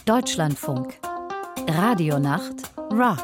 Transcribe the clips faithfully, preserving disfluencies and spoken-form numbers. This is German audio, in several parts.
Deutschlandfunk. Radionacht Rock.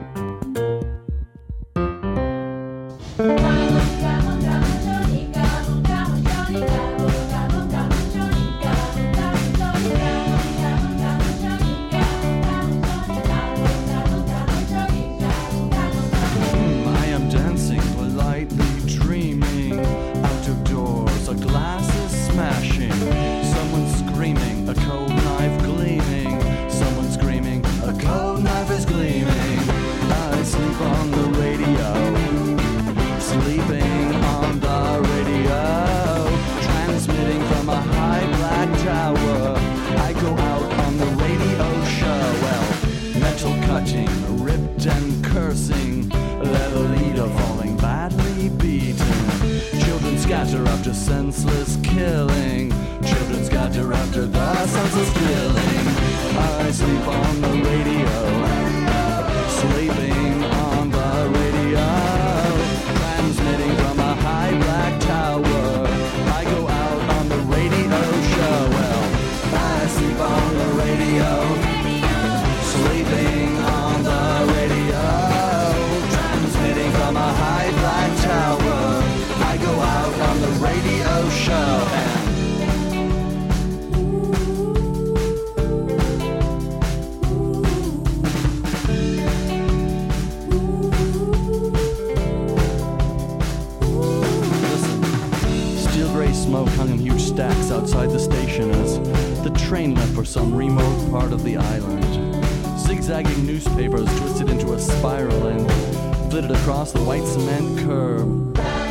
Senseless killing. Children scatter after the senseless killing. I sleep on the radio. Sleeping on the radio. Transmitting from a high black tower. I go out on the radio show. Well, I sleep on the radio. Sleeping on the radio. Transmitting from a high black tower. I go out on the radio show and listen, steel gray smoke hung in huge stacks outside the station as the train left for some remote part of the island. Zigzagging newspapers twisted into a spiral and flitted across the white cement curb.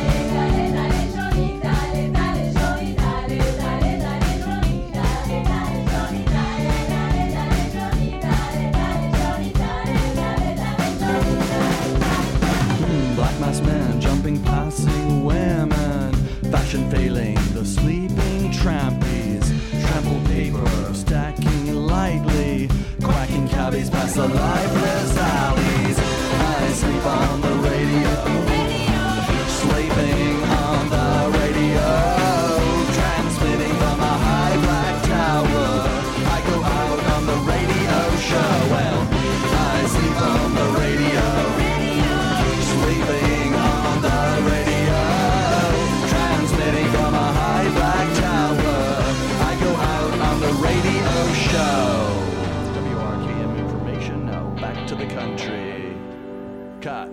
Men jumping, passing women, fashion failing, the sleeping trampies, trampled paper stacking lightly, quacking cabbies past the lifeless alleys. I sleep on the radio, sleeping on the radio, transmitting from a high black tower. I go out on the radio show. Well, I sleep on the radio. Sleeping on the radio, transmitting from a high black tower. I go out on the radio show. W R K M information, now back to the country. Cut.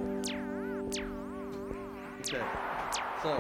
Okay. So.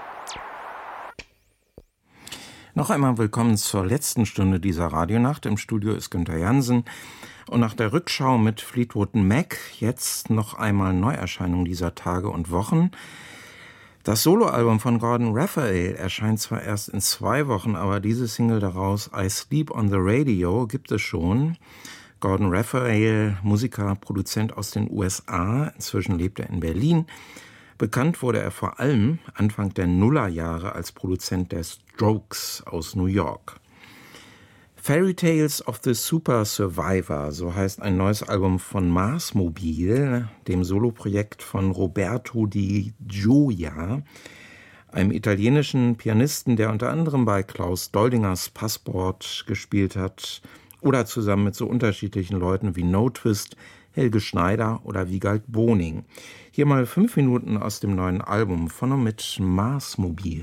Noch einmal willkommen zur letzten Stunde dieser Radionacht. Im Studio ist Günther Jansen. Und nach der Rückschau mit Fleetwood Mac jetzt noch einmal Neuerscheinung dieser Tage und Wochen. Das Soloalbum von Gordon Raphael erscheint zwar erst in zwei Wochen, aber diese Single daraus, I Sleep on the Radio, gibt es schon. Gordon Raphael, Musiker, Produzent aus den U S A, inzwischen lebt er in Berlin. Bekannt wurde er vor allem Anfang der Nullerjahre als Produzent der Strokes aus New York. Fairy Tales of the Super Survivor, so heißt ein neues Album von Marsmobil, dem Soloprojekt von Roberto Di Gioia, einem italienischen Pianisten, der unter anderem bei Klaus Doldingers Passport gespielt hat oder zusammen mit so unterschiedlichen Leuten wie No Twist, Helge Schneider oder Wiegald Boning. Hier mal fünf Minuten aus dem neuen Album von und mit Marsmobil.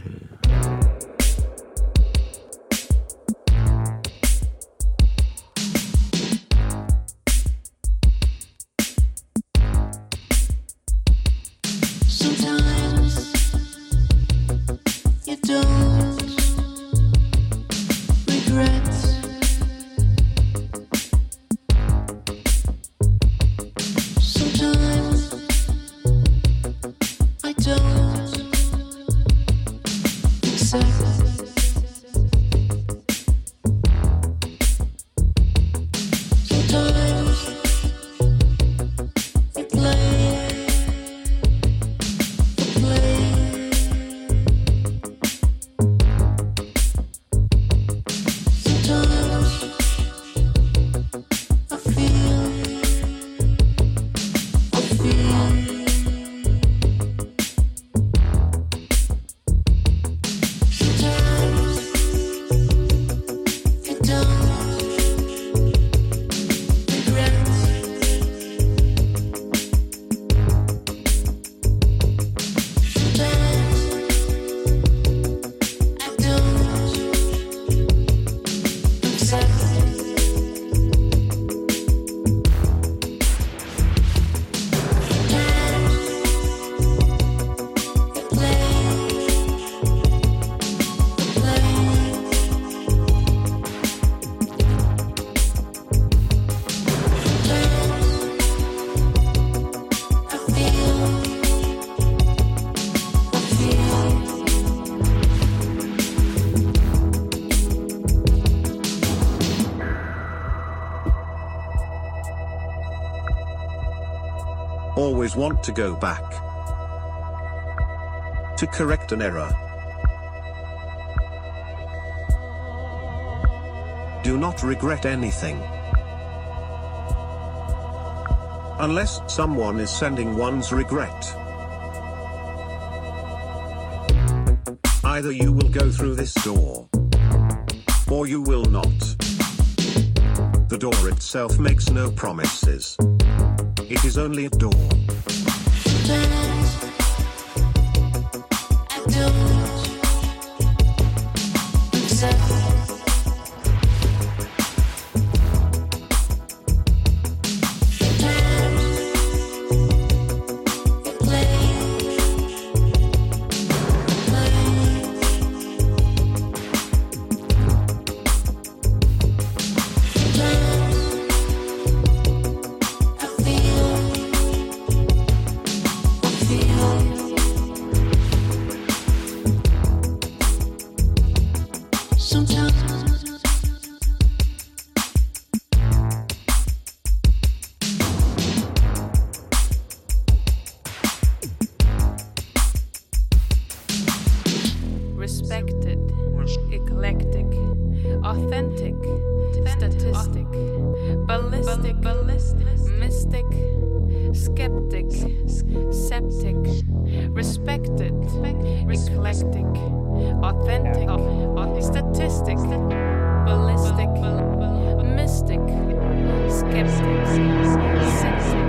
always want to go back to correct an error. Do not regret anything. Unless someone is sending one's regret. Either you will go through this door, or you will not. The door itself makes no promises. It is only a door. Respected, eclectic, authentic, statistic, ballistic, mystic, skeptic, septic, respected, eclectic, authentic, statistic, ballistic, mystic, skeptic, septic.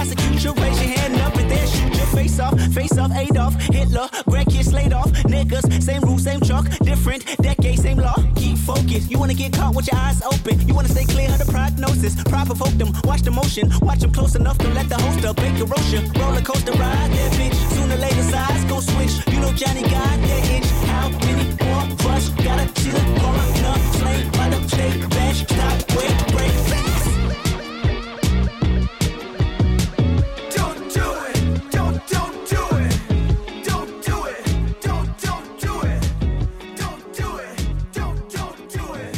prosecute you, raise your hand up and then shoot your face off. Face off, Adolf, Hitler, grandkids laid off. Niggas, same rule, same truck, different decade, same law. Keep focused. You wanna get caught with your eyes open. You wanna stay clear of the prognosis. Provoke them, watch the motion. Watch them close enough to let the host up. Bake erosion, roller coaster ride that bitch. Sooner or later sides go switch. You know Johnny got that itch. How many more of us gotta see the corner? Slain by the state bash. Stop, wait, break, fast. Don't do it. Don't, don't do it. Don't do it. Don't, don't do it. Don't do it. Don't, don't do it.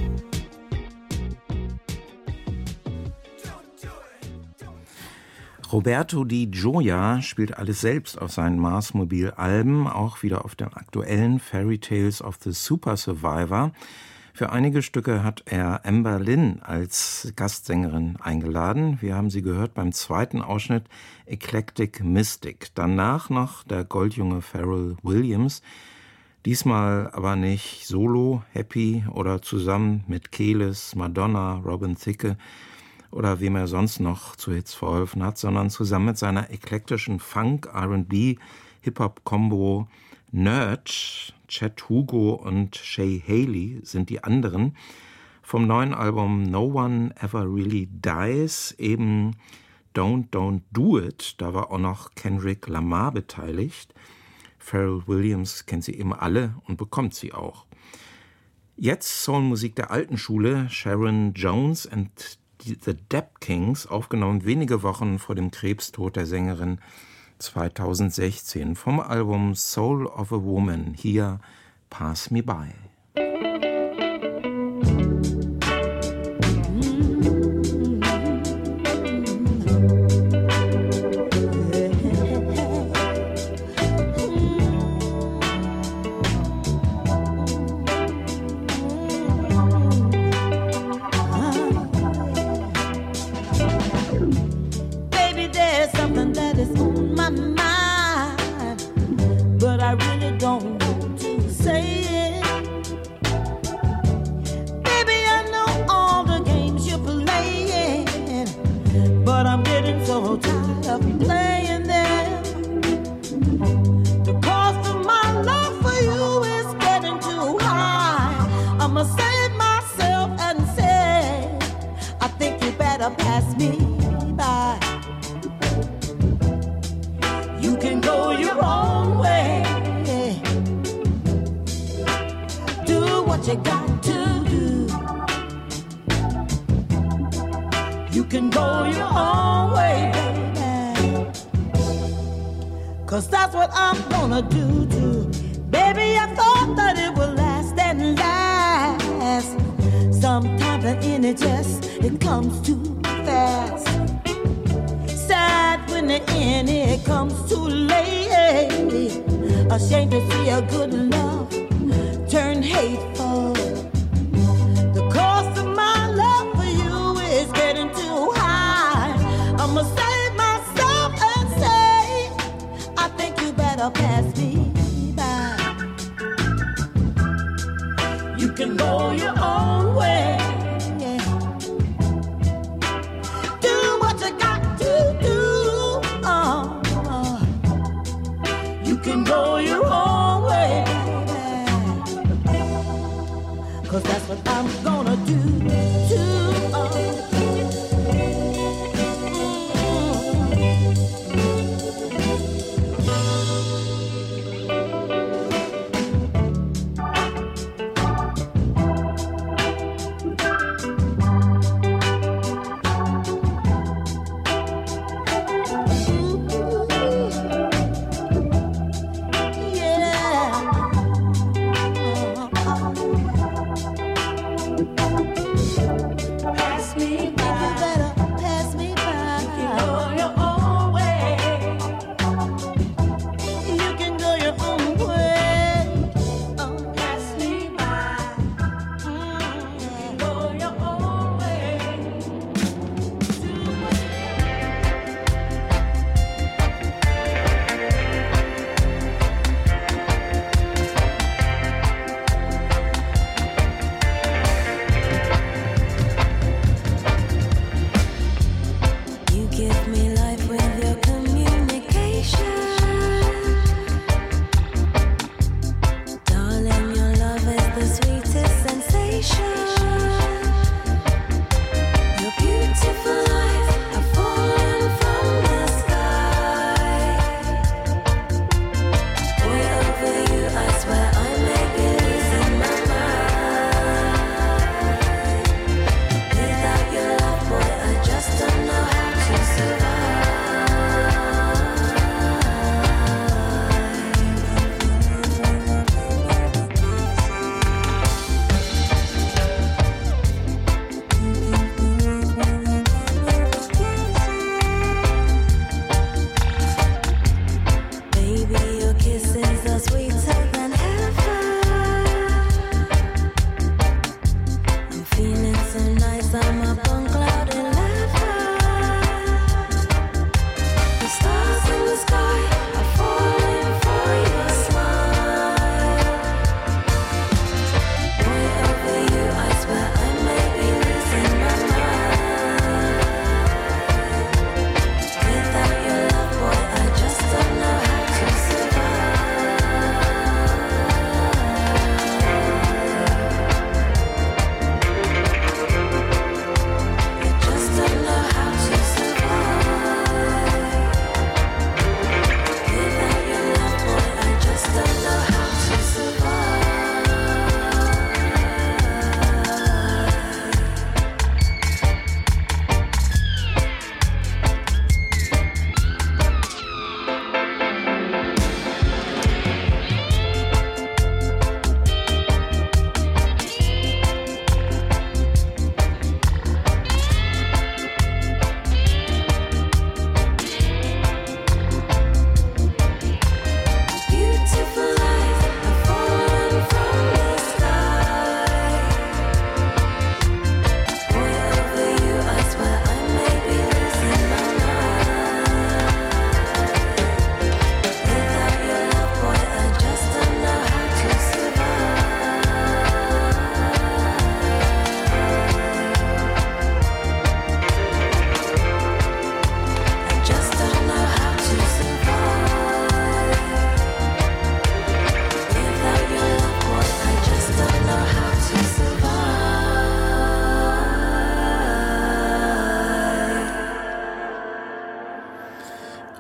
Don't do it. Roberto Di Gioia spielt alles selbst auf seinen Mars-Mobil-Alben, auch wieder auf dem aktuellen Fairy Tales of the Super Survivor. Für einige Stücke hat er Amber Lynn als Gastsängerin eingeladen. Wir haben sie gehört beim zweiten Ausschnitt Eclectic Mystic. Danach noch der Goldjunge Pharrell Williams. Diesmal aber nicht solo, happy oder zusammen mit Kelis, Madonna, Robin Thicke oder wem er sonst noch zu Hits verholfen hat, sondern zusammen mit seiner eklektischen Funk-, R and B-, Hip-Hop-Kombo Nerd. Chet Hugo und Shay Haley sind die anderen. Vom neuen Album No One Ever Really Dies, eben Don't Don't Do It, da war auch noch Kendrick Lamar beteiligt. Pharrell Williams kennt sie eben alle und bekommt sie auch. Jetzt Soulmusik der alten Schule, Sharon Jones and The Dap Kings, aufgenommen wenige Wochen vor dem Krebstod der Sängerin zweitausendsechzehn vom Album Soul of a Woman. Hier Pass Me By.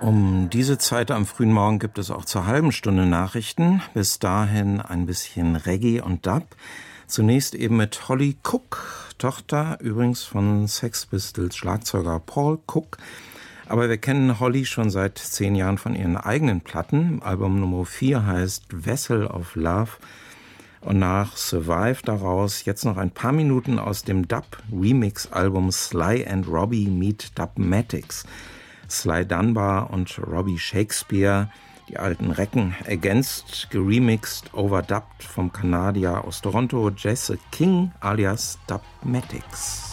Um diese Zeit am frühen Morgen gibt es auch zur halben Stunde Nachrichten. Bis dahin ein bisschen Reggae und Dub. Zunächst eben mit Holly Cook, Tochter übrigens von Sex Pistols Schlagzeuger Paul Cook. Aber wir kennen Holly schon seit zehn Jahren von ihren eigenen Platten. Album Nummer vier heißt Vessel of Love. Und nach Survive daraus jetzt noch ein paar Minuten aus dem Dub-Remix-Album Sly and Robbie Meet Dubmatics. Sly Dunbar und Robbie Shakespeare, die alten Recken, ergänzt, geremixed, overdubbed vom Kanadier aus Toronto Jesse King alias Dubmatics.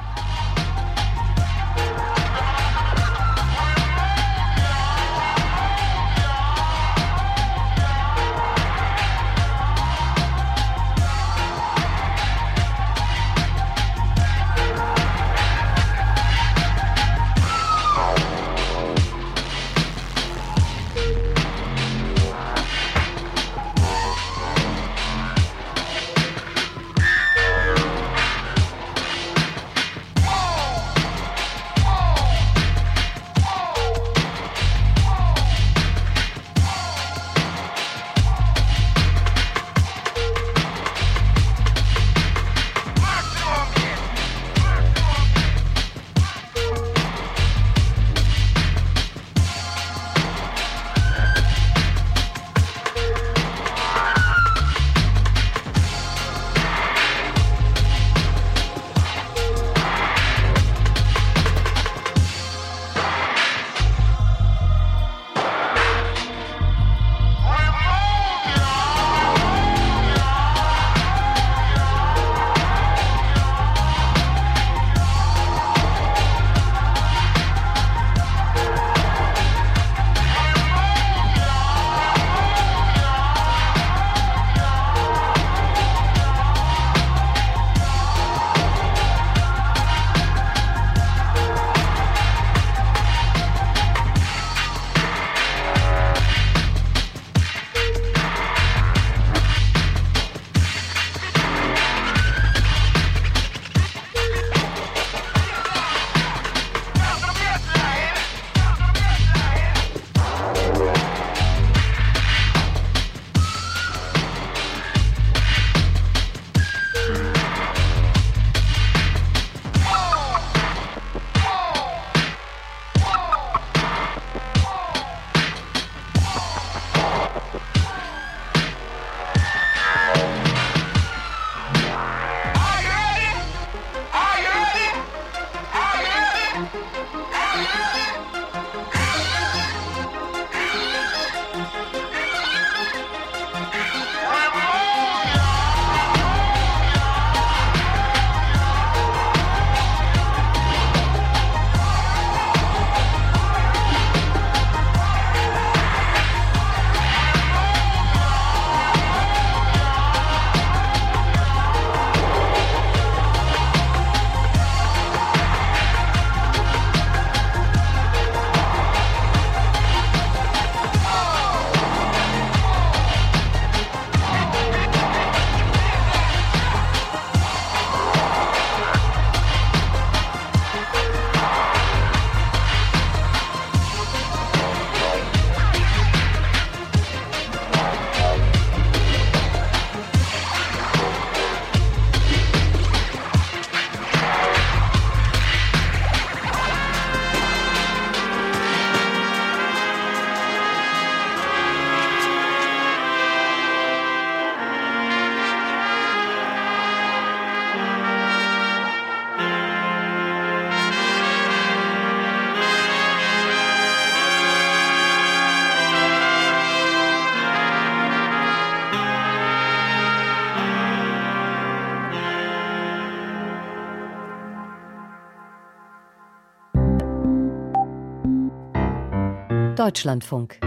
Deutschlandfunk.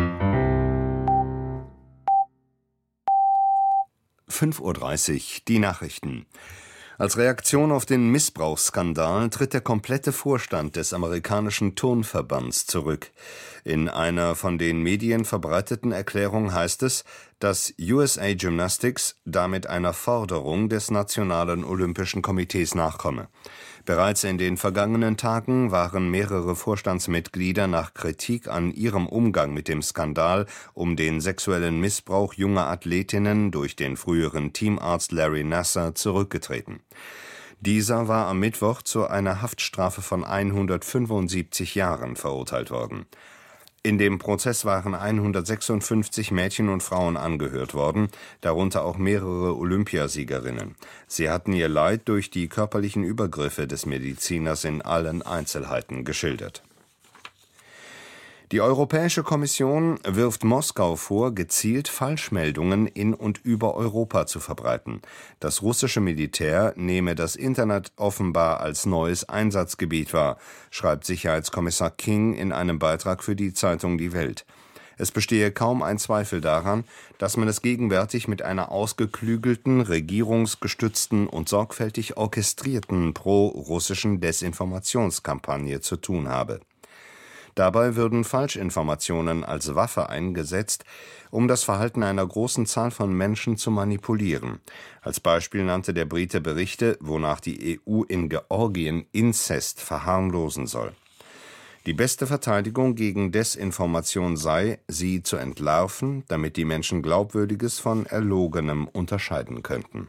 fünf Uhr dreißig, die Nachrichten. Als Reaktion auf den Missbrauchsskandal tritt der komplette Vorstand des amerikanischen Turnverbands zurück. In einer von den Medien verbreiteten Erklärung heißt es, dass U S A Gymnastics damit einer Forderung des Nationalen Olympischen Komitees nachkomme. Bereits in den vergangenen Tagen waren mehrere Vorstandsmitglieder nach Kritik an ihrem Umgang mit dem Skandal um den sexuellen Missbrauch junger Athletinnen durch den früheren Teamarzt Larry Nassar zurückgetreten. Dieser war am Mittwoch zu einer Haftstrafe von hundertfünfundsiebzig Jahren verurteilt worden. In dem Prozess waren hundertsechsundfünfzig Mädchen und Frauen angehört worden, darunter auch mehrere Olympiasiegerinnen. Sie hatten ihr Leid durch die körperlichen Übergriffe des Mediziners in allen Einzelheiten geschildert. Die Europäische Kommission wirft Moskau vor, gezielt Falschmeldungen in und über Europa zu verbreiten. Das russische Militär nehme das Internet offenbar als neues Einsatzgebiet wahr, schreibt Sicherheitskommissar King in einem Beitrag für die Zeitung Die Welt. Es bestehe kaum ein Zweifel daran, dass man es gegenwärtig mit einer ausgeklügelten, regierungsgestützten und sorgfältig orchestrierten pro-russischen Desinformationskampagne zu tun habe. Dabei würden Falschinformationen als Waffe eingesetzt, um das Verhalten einer großen Zahl von Menschen zu manipulieren. Als Beispiel nannte der Brite Berichte, wonach die E U in Georgien Inzest verharmlosen soll. Die beste Verteidigung gegen Desinformation sei, sie zu entlarven, damit die Menschen Glaubwürdiges von Erlogenem unterscheiden könnten.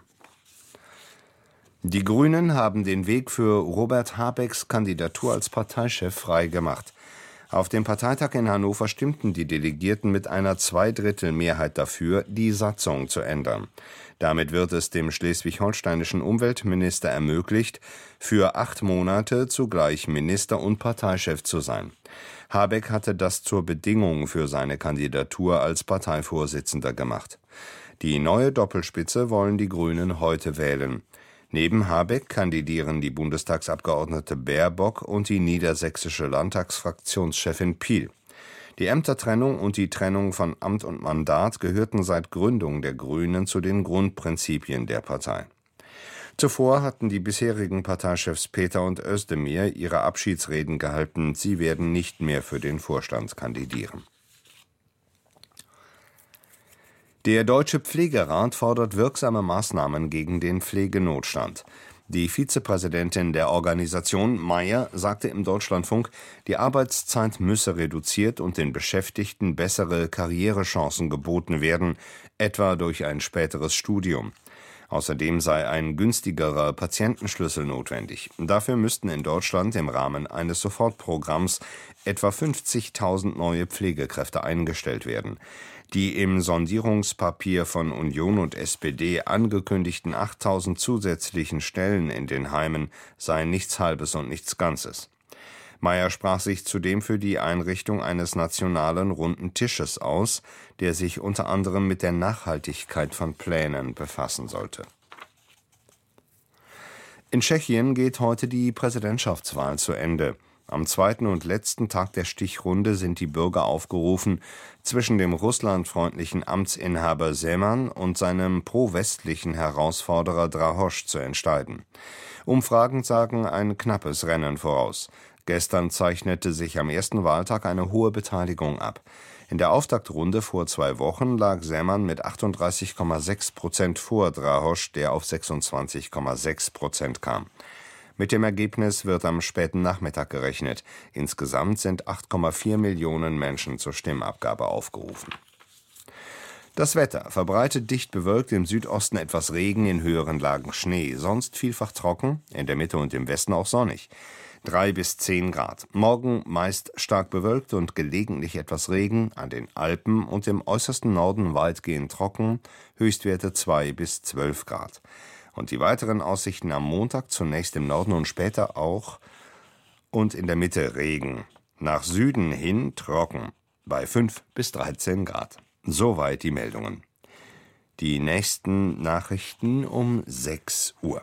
Die Grünen haben den Weg für Robert Habecks Kandidatur als Parteichef freigemacht. Auf dem Parteitag in Hannover stimmten die Delegierten mit einer Zweidrittelmehrheit dafür, die Satzung zu ändern. Damit wird es dem schleswig-holsteinischen Umweltminister ermöglicht, für acht Monate zugleich Minister und Parteichef zu sein. Habeck hatte das zur Bedingung für seine Kandidatur als Parteivorsitzender gemacht. Die neue Doppelspitze wollen die Grünen heute wählen. Neben Habeck kandidieren die Bundestagsabgeordnete Baerbock und die niedersächsische Landtagsfraktionschefin Piel. Die Ämtertrennung und die Trennung von Amt und Mandat gehörten seit Gründung der Grünen zu den Grundprinzipien der Partei. Zuvor hatten die bisherigen Parteichefs Peter und Özdemir ihre Abschiedsreden gehalten, sie werden nicht mehr für den Vorstand kandidieren. Der Deutsche Pflegerat fordert wirksame Maßnahmen gegen den Pflegenotstand. Die Vizepräsidentin der Organisation, Mayer, sagte im Deutschlandfunk, die Arbeitszeit müsse reduziert und den Beschäftigten bessere Karrierechancen geboten werden, etwa durch ein späteres Studium. Außerdem sei ein günstigerer Patientenschlüssel notwendig. Dafür müssten in Deutschland im Rahmen eines Sofortprogramms etwa fünfzigtausend neue Pflegekräfte eingestellt werden. Die im Sondierungspapier von Union und S P D angekündigten achttausend zusätzlichen Stellen in den Heimen seien nichts Halbes und nichts Ganzes. Mayer sprach sich zudem für die Einrichtung eines nationalen runden Tisches aus, der sich unter anderem mit der Nachhaltigkeit von Plänen befassen sollte. In Tschechien geht heute die Präsidentschaftswahl zu Ende. Am zweiten und letzten Tag der Stichrunde sind die Bürger aufgerufen, zwischen dem russlandfreundlichen Amtsinhaber Zeman und seinem pro-westlichen Herausforderer Drahoš zu entscheiden. Umfragen sagen ein knappes Rennen voraus. Gestern zeichnete sich am ersten Wahltag eine hohe Beteiligung ab. In der Auftaktrunde vor zwei Wochen lag Zeman mit achtunddreißig Komma sechs Prozent vor Drahoš, der auf sechsundzwanzig Komma sechs Prozent kam. Mit dem Ergebnis wird am späten Nachmittag gerechnet. Insgesamt sind acht Komma vier Millionen Menschen zur Stimmabgabe aufgerufen. Das Wetter: verbreitet dicht bewölkt, im Südosten etwas Regen, in höheren Lagen Schnee, sonst vielfach trocken, in der Mitte und im Westen auch sonnig. drei bis zehn Grad. Morgen meist stark bewölkt und gelegentlich etwas Regen, an den Alpen und im äußersten Norden weitgehend trocken, Höchstwerte zwei bis zwölf Grad. Und die weiteren Aussichten am Montag zunächst im Norden und später auch und in der Mitte Regen. Nach Süden hin trocken, bei fünf bis dreizehn Grad. Soweit die Meldungen. Die nächsten Nachrichten um sechs Uhr.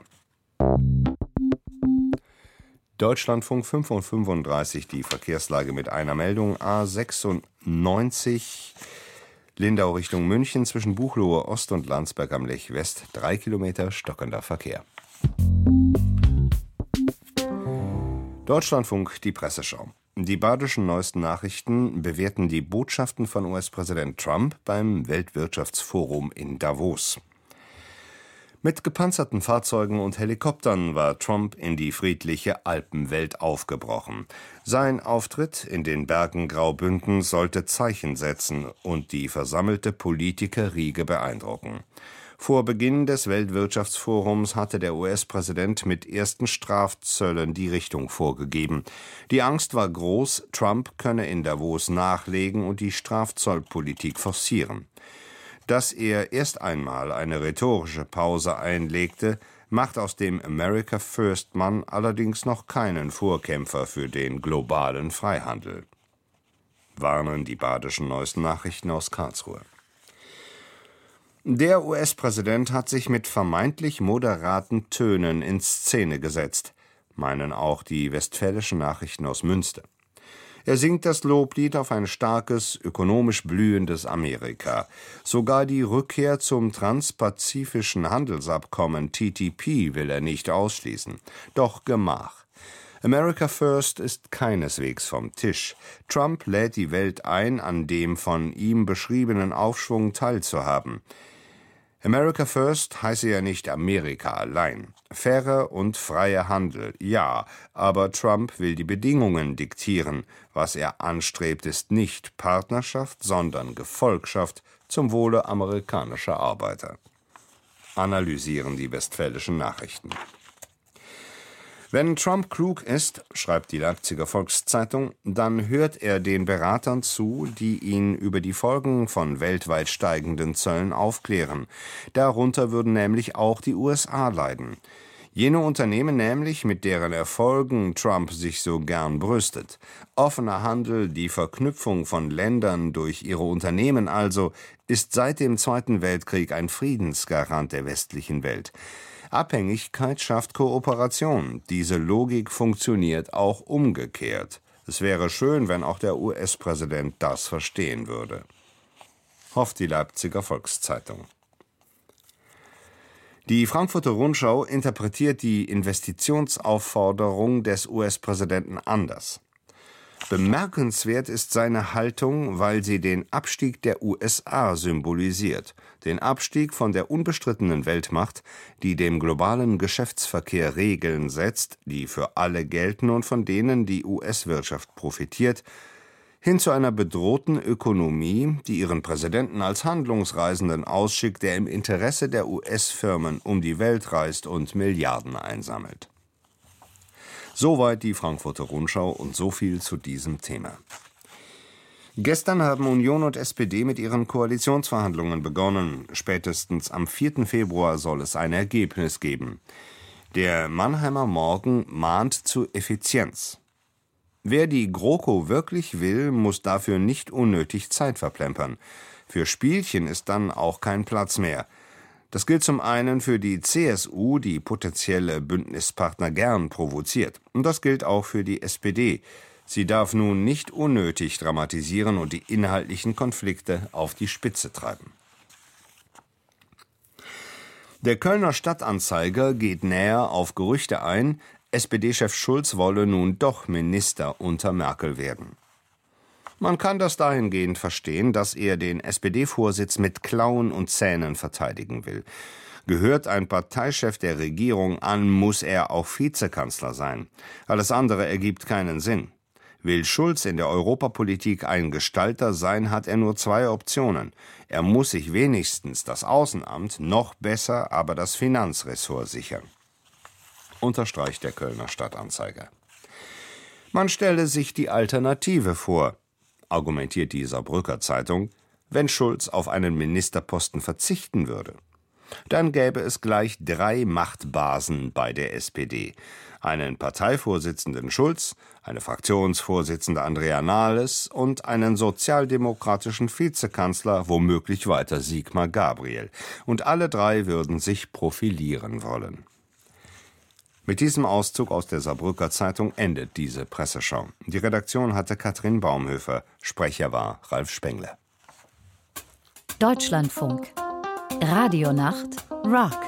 Deutschlandfunk fünf Uhr fünfunddreißig, die Verkehrslage mit einer Meldung. A sechsundneunzig Lindau Richtung München zwischen Buchloe Ost und Landsberg am Lech West. Drei Kilometer stockender Verkehr. Deutschlandfunk, die Presseschau. Die badischen neuesten Nachrichten bewerten die Botschaften von U S-Präsident Trump beim Weltwirtschaftsforum in Davos. Mit gepanzerten Fahrzeugen und Helikoptern war Trump in die friedliche Alpenwelt aufgebrochen. Sein Auftritt in den Bergen Graubünden sollte Zeichen setzen und die versammelte Politikerriege beeindrucken. Vor Beginn des Weltwirtschaftsforums hatte der U S-Präsident mit ersten Strafzöllen die Richtung vorgegeben. Die Angst war groß, Trump könne in Davos nachlegen und die Strafzollpolitik forcieren. Dass er erst einmal eine rhetorische Pause einlegte, macht aus dem America First-Mann allerdings noch keinen Vorkämpfer für den globalen Freihandel. Warnen die badischen neuesten Nachrichten aus Karlsruhe. Der U S-Präsident hat sich mit vermeintlich moderaten Tönen in Szene gesetzt, meinen auch die westfälischen Nachrichten aus Münster. Er singt das Loblied auf ein starkes, ökonomisch blühendes Amerika. Sogar die Rückkehr zum transpazifischen Handelsabkommen T T P will er nicht ausschließen. Doch Gemach. America First ist keineswegs vom Tisch. Trump lädt die Welt ein, an dem von ihm beschriebenen Aufschwung teilzuhaben. America First heiße ja nicht Amerika allein. Fairer und freier Handel, ja, aber Trump will die Bedingungen diktieren. Was er anstrebt, ist nicht Partnerschaft, sondern Gefolgschaft zum Wohle amerikanischer Arbeiter. Analysieren die westfälischen Nachrichten. Wenn Trump klug ist, schreibt die Leipziger Volkszeitung, dann hört er den Beratern zu, die ihn über die Folgen von weltweit steigenden Zöllen aufklären. Darunter würden nämlich auch die U S A leiden. Jene Unternehmen nämlich, mit deren Erfolgen Trump sich so gern brüstet. Offener Handel, die Verknüpfung von Ländern durch ihre Unternehmen also, ist seit dem Zweiten Weltkrieg ein Friedensgarant der westlichen Welt. Abhängigkeit schafft Kooperation. Diese Logik funktioniert auch umgekehrt. Es wäre schön, wenn auch der U S-Präsident das verstehen würde. Hofft die Leipziger Volkszeitung. Die Frankfurter Rundschau interpretiert die Investitionsaufforderung des U S-Präsidenten anders. Bemerkenswert ist seine Haltung, weil sie den Abstieg der U S A symbolisiert, den Abstieg von der unbestrittenen Weltmacht, die dem globalen Geschäftsverkehr Regeln setzt, die für alle gelten und von denen die U S-Wirtschaft profitiert, hin zu einer bedrohten Ökonomie, die ihren Präsidenten als Handlungsreisenden ausschickt, der im Interesse der U S-Firmen um die Welt reist und Milliarden einsammelt. Soweit die Frankfurter Rundschau und so viel zu diesem Thema. Gestern haben Union und S P D mit ihren Koalitionsverhandlungen begonnen. Spätestens am vierten Februar soll es ein Ergebnis geben. Der Mannheimer Morgen mahnt zu Effizienz. Wer die GroKo wirklich will, muss dafür nicht unnötig Zeit verplempern. Für Spielchen ist dann auch kein Platz mehr. Das gilt zum einen für die C S U, die potenzielle Bündnispartner gern provoziert. Und das gilt auch für die S P D. Sie darf nun nicht unnötig dramatisieren und die inhaltlichen Konflikte auf die Spitze treiben. Der Kölner Stadtanzeiger geht näher auf Gerüchte ein, S P D-Chef Schulz wolle nun doch Minister unter Merkel werden. Man kann das dahingehend verstehen, dass er den S P D-Vorsitz mit Klauen und Zähnen verteidigen will. Gehört ein Parteichef der Regierung an, muss er auch Vizekanzler sein. Alles andere ergibt keinen Sinn. Will Schulz in der Europapolitik ein Gestalter sein, hat er nur zwei Optionen. Er muss sich wenigstens das Außenamt, noch besser aber das Finanzressort sichern. Unterstreicht der Kölner Stadtanzeiger. Man stelle sich die Alternative vor, argumentiert die Saarbrücker Zeitung, wenn Schulz auf einen Ministerposten verzichten würde. Dann gäbe es gleich drei Machtbasen bei der S P D. Einen Parteivorsitzenden Schulz, eine Fraktionsvorsitzende Andrea Nahles und einen sozialdemokratischen Vizekanzler, womöglich weiter Sigmar Gabriel. Und alle drei würden sich profilieren wollen. Mit diesem Auszug aus der Saarbrücker Zeitung endet diese Presseschau. Die Redaktion hatte Katrin Baumhöfer, Sprecher war Ralf Spengler. Deutschlandfunk. Radionacht Rock.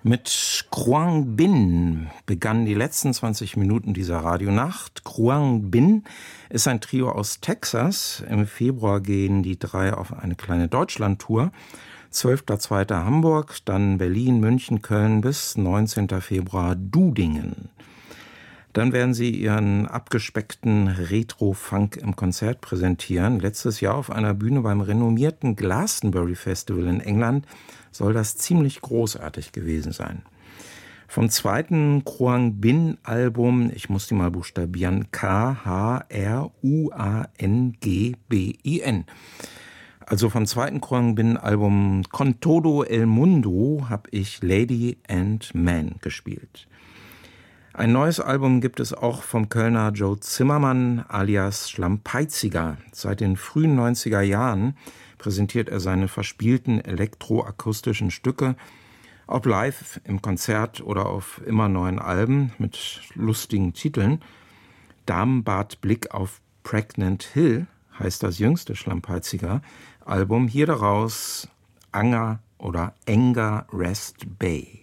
Mit Quang Binh begannen die letzten zwanzig Minuten dieser Radionacht. Quang Binh ist ein Trio aus Texas. Im Februar gehen die drei auf eine kleine Deutschlandtour. zwölfter zweiter Hamburg, dann Berlin, München, Köln bis neunzehnter Februar Dudingen. Dann werden sie ihren abgespeckten Retro-Funk im Konzert präsentieren. Letztes Jahr auf einer Bühne beim renommierten Glastonbury Festival in England soll das ziemlich großartig gewesen sein. Vom zweiten Quang Binh Album, ich muss die mal buchstabieren, K H R U A N G B I N. Also vom zweiten Quang Binh Album Con Todo El Mundo habe ich Lady and Man gespielt. Ein neues Album gibt es auch vom Kölner Joe Zimmermann alias Schlammpeiziger. Seit den frühen neunziger Jahren präsentiert er seine verspielten elektroakustischen Stücke, ob live im Konzert oder auf immer neuen Alben mit lustigen Titeln. Damenbart Blick auf Pregnant Hill heißt das jüngste Schlammpeiziger Album. Hier daraus Anger oder Anger Rest Bay.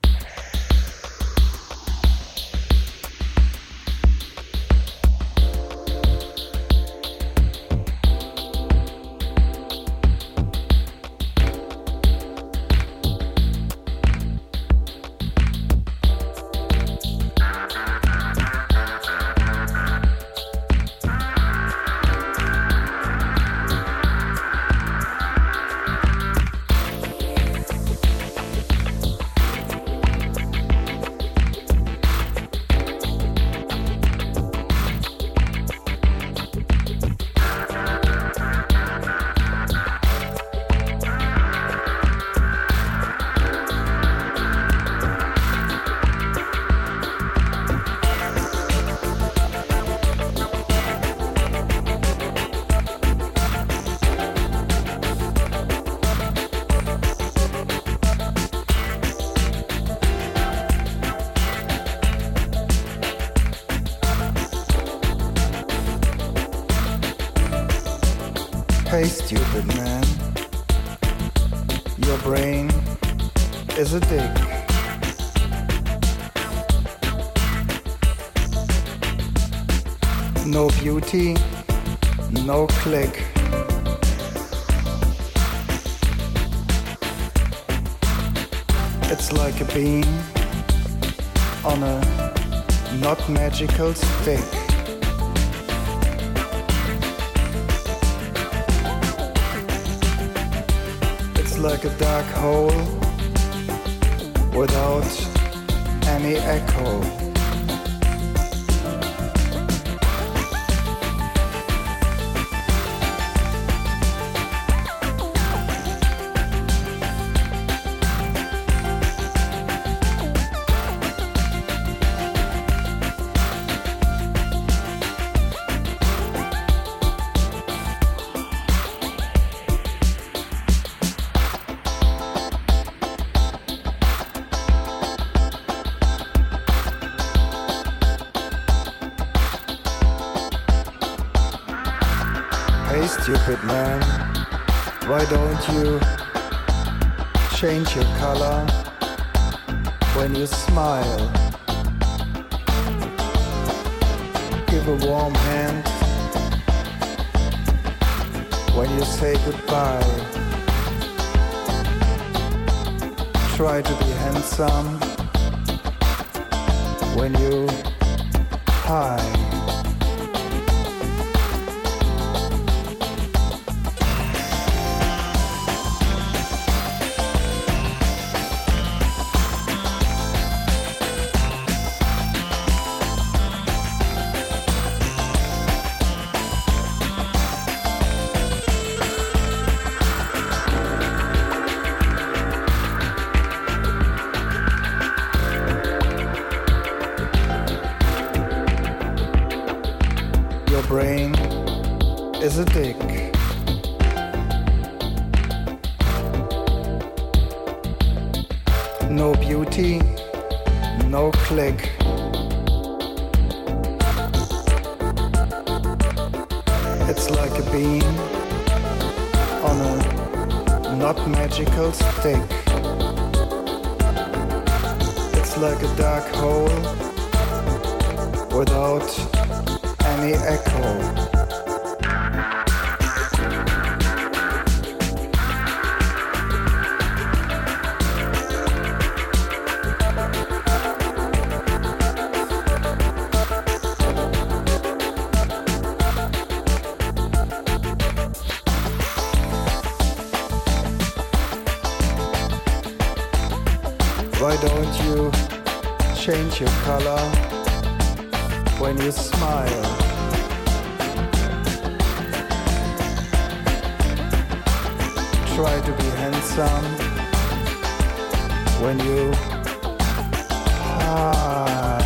Hey, stupid man, your brain is a dick. No beauty, no click. It's like a bean on a not magical stick. Like a dark hole without any echo. Hey, stupid man, why don't you change your color when you smile? Give a warm hand when you say goodbye. Try to be handsome when you hi. Brain is a dick. No beauty, no click. It's like a bean on a not magical stick. It's like a dark hole without any echo. Why don't you change your color when you smile? Try to be handsome when you hide.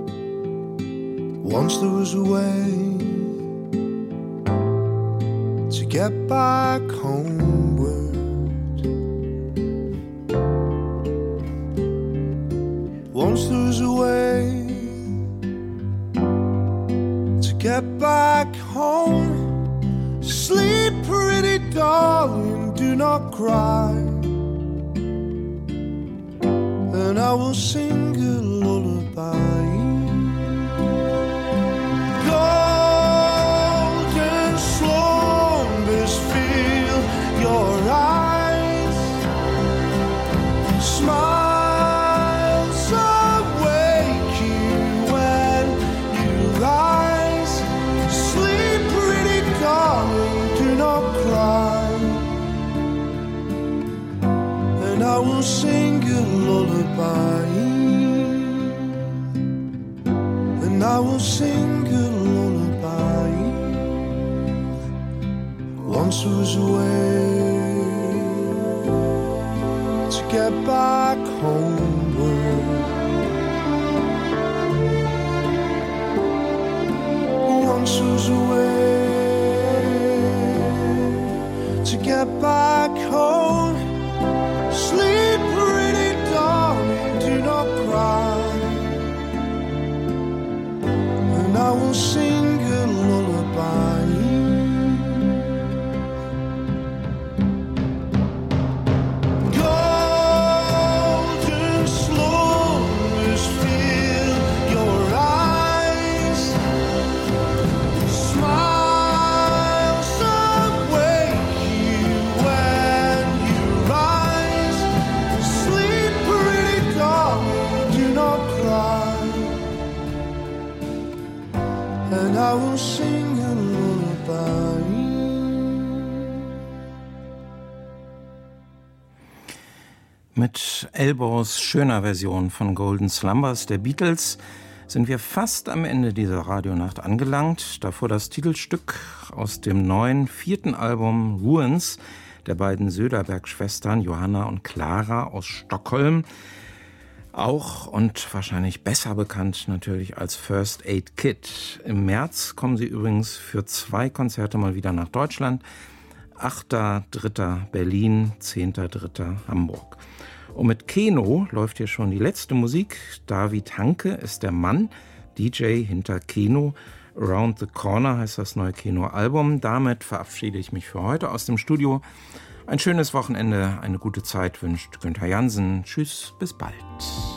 Once there was a way get back homeward. Won't lose a way to get back home. Sleep, pretty darling, do not cry, and I will sing a lullaby. Golden slumbers fill your eyes, smiles awake you when you rise. Sleep, pretty darling, do not cry, and I will sing a lullaby, and I will sing a lullaby. Once was a way to get back homeward. Once was a way to get back home. Sleep, pretty darling, do not cry, and I will sing a lullaby. Golden slumbers fill your eyes, smiles awake you when you rise. Sleep, pretty darling, do not cry, and I will sing a lullaby. Mit Elbows schöner Version von Golden Slumbers der Beatles sind wir fast am Ende dieser Radionacht angelangt. Davor das Titelstück aus dem neuen vierten Album Ruins der beiden Söderberg-Schwestern Johanna und Clara aus Stockholm. Auch und wahrscheinlich besser bekannt natürlich als First Aid Kit. Im März kommen sie übrigens für zwei Konzerte mal wieder nach Deutschland. achter dritter Berlin, zehnter dritter Hamburg. Und mit Keno läuft hier schon die letzte Musik. David Hanke ist der Mann, D J hinter Keno. Around the Corner heißt das neue Keno-Album. Damit verabschiede ich mich für heute aus dem Studio. Ein schönes Wochenende, eine gute Zeit wünscht Günther Jansen. Tschüss, bis bald.